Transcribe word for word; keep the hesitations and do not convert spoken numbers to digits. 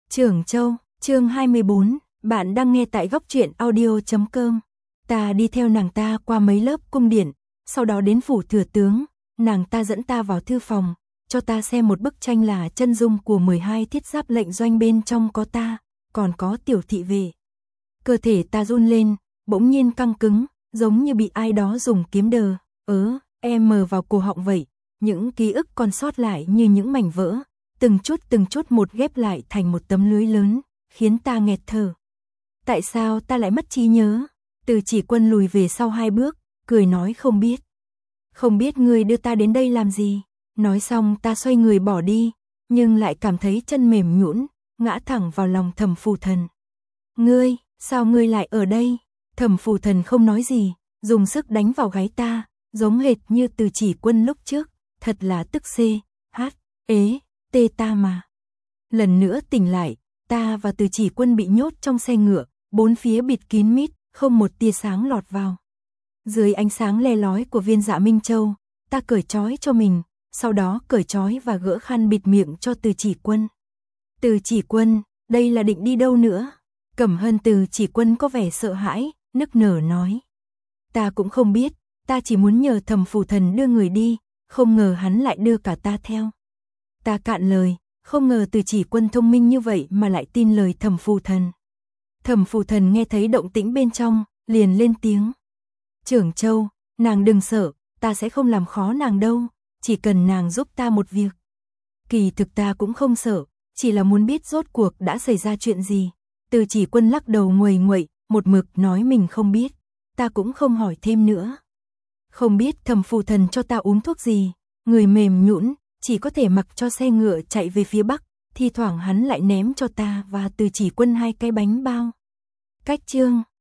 Trưởng Châu, chương hai mươi bốn, bạn đang nghe tại góc truyện audio chấm com. Ta đi theo nàng ta qua mấy lớp cung điện, sau đó đến phủ thừa tướng, nàng ta dẫn ta vào thư phòng, cho ta xem một bức tranh là chân dung của mười hai thiết giáp lệnh doanh, bên trong có ta, còn có tiểu thị vệ. Cơ thể ta run lên, bỗng nhiên căng cứng, giống như bị ai đó dùng kiếm đờ, ớ, em mờ vào cổ họng vậy, những ký ức còn sót lại như những mảnh vỡ, từng chút từng chút một ghép lại thành một tấm lưới lớn, khiến ta nghẹt thở. Tại sao ta lại mất trí nhớ? Từ Chỉ Quân lùi về sau hai bước, cười nói không biết. Không biết ngươi đưa ta đến đây làm gì? Nói xong ta xoay người bỏ đi, nhưng lại cảm thấy chân mềm nhũn, ngã thẳng vào lòng Thẩm Phù Thần. Ngươi, sao ngươi lại ở đây? Thẩm Phù Thần không nói gì, dùng sức đánh vào gáy ta, giống hệt như Từ Chỉ Quân lúc trước, thật là tức xê, hát, ế, tê ta mà. Lần nữa tỉnh lại, ta và Từ Chỉ Quân bị nhốt trong xe ngựa, bốn phía bịt kín mít, không một tia sáng lọt vào. Dưới ánh sáng le lói của viên Dạ Minh Châu, ta cởi trói cho mình, sau đó cởi trói và gỡ khăn bịt miệng cho Từ Chỉ Quân. Từ Chỉ Quân, đây là định đi đâu nữa? Cẩm Hân Từ Chỉ Quân có vẻ sợ hãi, nức nở nói. Ta cũng không biết, ta chỉ muốn nhờ Thẩm Phù Thần đưa người đi, không ngờ hắn lại đưa cả ta theo. Ta cạn lời, không ngờ Từ Chỉ Quân thông minh như vậy mà lại tin lời Thẩm Phù Thần. Thẩm Phù Thần nghe thấy động tĩnh bên trong, liền lên tiếng. Trưởng Châu, nàng đừng sợ, ta sẽ không làm khó nàng đâu, chỉ cần nàng giúp ta một việc. Kỳ thực ta cũng không sợ, chỉ là muốn biết rốt cuộc đã xảy ra chuyện gì. Từ Chỉ Quân lắc đầu nguầy nguậy, một mực nói mình không biết, ta cũng không hỏi thêm nữa. Không biết Thẩm Phù Thần cho ta uống thuốc gì, người mềm nhũn, chỉ có thể mặc cho xe ngựa chạy về phía bắc, thi thoảng hắn lại ném cho ta và Từ Chỉ Quân hai cái bánh bao. Cách chương